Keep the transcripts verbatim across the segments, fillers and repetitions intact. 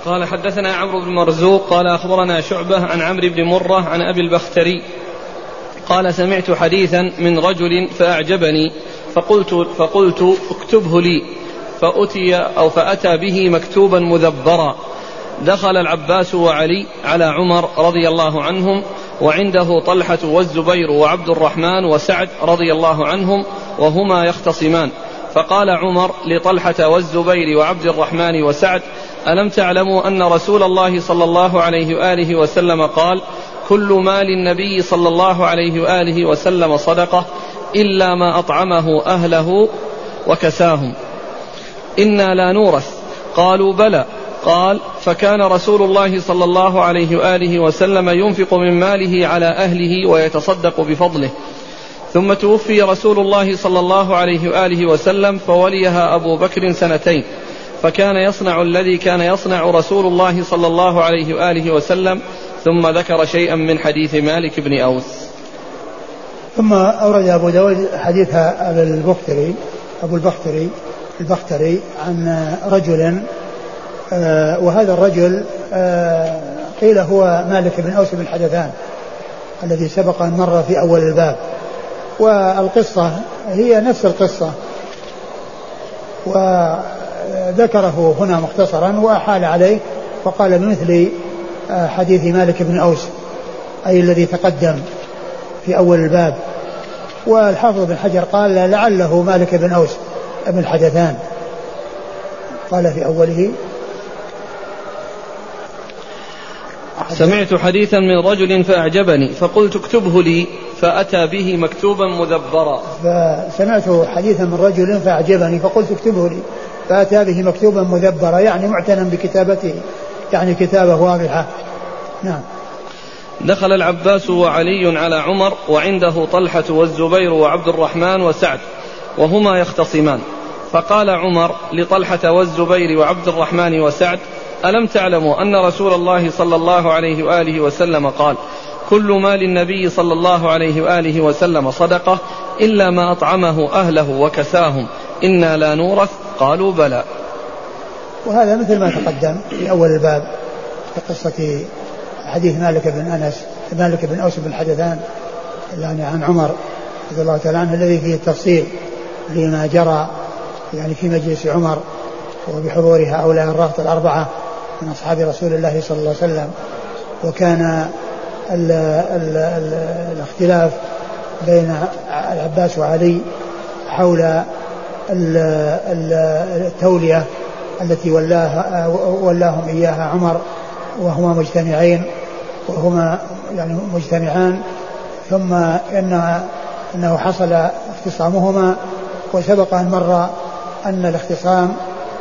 قال حدثنا عمرو بن مرزوق قال أخبرنا شعبة عن عمرو بن مرة عن أبي البختري قال سمعت حديثا من رجل فأعجبني فقلت, فقلت اكتبه لي فأتي أو فأتى به مكتوبا مذبرا. دخل العباس وعلي على عمر رضي الله عنهم وعنده طلحة والزبير وعبد الرحمن وسعد رضي الله عنهم وهما يختصمان. فقال عمر لطلحة والزبير وعبد الرحمن وسعد ألم تعلموا أن رسول الله صلى الله عليه وآله وسلم قال كل مال النبي صلى الله عليه وآله وسلم صدقة إلا ما أطعمه أهله وكساهم إنا لا نورث. قالوا بلى. قال فكان رسول الله صلى الله عليه وآله وسلم ينفق من ماله على أهله ويتصدق بفضله. ثم توفي رسول الله صلى الله عليه وآله وسلم فوليها أبو بكر سنتين فكان يصنع الذي كان يصنع رسول الله صلى الله عليه وآله وسلم. ثم ذكر شيئا من حديث مالك بن أوس. ثم أورد أبو داود حديث أبو البختري أبو البختري البختري عن رجل آه وهذا الرجل آه قيل هو مالك بن أوس بن حدثان الذي سبق أن مر في أول الباب. والقصة هي نفس القصة وذكره هنا مختصرا وأحال عليه وقال بمثل حديث مالك بن أوس أي الذي تقدم في أول الباب. والحافظ بن حجر قال لعله مالك بن أوس ابن حدثان قال في أوله سمعت حديثا من رجل فأعجبني فقلت اكتبه لي فأتى به مكتوبا مذبرا. فسمعت حديثا من رجل فأعجبني فقلت اكتبه لي فأتى به مكتوبا مذبرا يعني معتنا بكتابته يعني كتابة واضحة. نعم. دخل العباس وعلي على عمر وعنده طلحة والزبير وعبد الرحمن وسعد وهما يختصمان. فقال عمر لطلحة والزبير وعبد الرحمن وسعد ألم تعلموا أن رسول الله صلى الله عليه وآله وسلم قال كل مال النبي صلى الله عليه وآله وسلم صدقة إلا ما أطعمه أهله وكساهم إنا لا نورث. قالوا بلى. وهذا مثل ما تقدم في أول الباب في قصة حديث مالك بن أنس مالك بن أوس بن حدثان يعني عن عمر رضي الله تعالى عنه الذي فيه التفصيل لما جرى يعني في مجلس عمر وبحضور هؤلاء الرهط الأربعة من أصحاب رسول الله صلى الله عليه وسلم. وكان ال ال ال الاختلاف بين العباس وعلي حول ال ال التولية التي ولاها ولاهم إياها عمر وهما مجتمعين وهما يعني مجتمعان. ثم إن أنه حصل اختصامهما وسبق أن مر أن الاختصام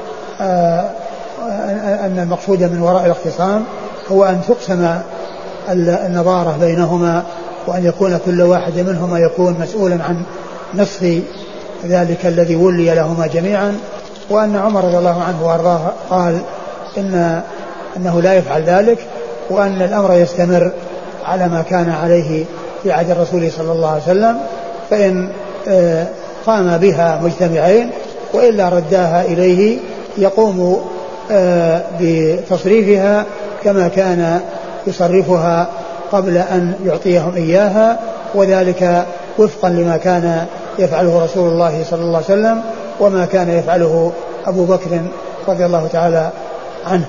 أن المقصود من وراء الاختصام هو أن تقسم النظارة بينهما وأن يكون كل واحد منهما يكون مسؤولا عن نصف ذلك الذي ولي لهما جميعا. وأن عمر رضي الله عنه وأرضاه قال إن أنه لا يفعل ذلك وأن الأمر يستمر على ما كان عليه في عهد الرسول صلى الله عليه وسلم فإن قام بها مجتمعين وإلا رداها إليه يقوم بتصريفها كما كان يصرفها قبل أن يعطيهم إياها وذلك وفقا لما كان يفعله رسول الله صلى الله عليه وسلم وما كان يفعله أبو بكر رضي الله تعالى عنه.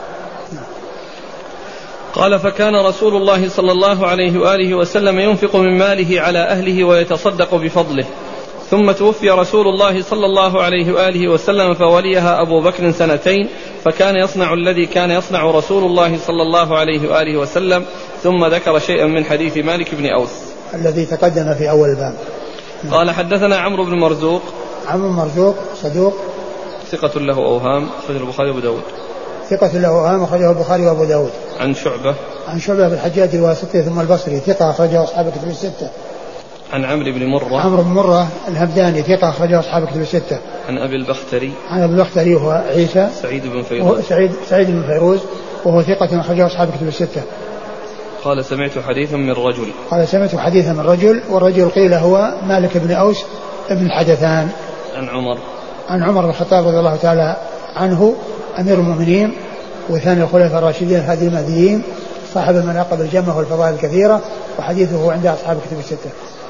قال فكان رسول الله صلى الله عليه وآله وسلم ينفق من ماله على أهله ويتصدق بفضله. ثم توفي رسول الله صلى الله عليه وآله وسلم فوليها أبو بكر سنتين فكان يصنع الذي كان يصنع رسول الله صلى الله عليه وآله وسلم. ثم ذكر شيئا من حديث مالك بن أوس الذي تقدم في أول الباب. قال حدثنا عمرو بن مرزوق عمرو بن مرزوق صدوق ثقة له أوهام أخرجه البخاري وأبو داود ثقة له أوهام أخرجه البخاري وأبو داود. عن شعبة عن شعبة بن الحجاج الواسطي ثم البصري ثقة أخرجه أصحاب الكتب الستة. عن عمرو بن مرة عمرو بن مرة الهمداني ثقة أخرجه أصحاب الكتب الستة. عن أبي البختري عن أبي البختري هو عيسى سعيد بن فيروز سعيد سعيد بن فيروز وهو ثقة أخرجه أصحاب الكتب الستة. قال سمعت حديثا من رجل قال سمعت حديثا من رجل والرجل قيل هو مالك بن أوس بن حدثان. عن عمر عن عمر بن الخطاب رضي الله تعالى عنه أمير المؤمنين وثاني الخلفاء الراشدين الهادي المهديين صاحب المناقب الجمة والفضائل الكثيرة، وحديثه عند أصحاب كتب الستة.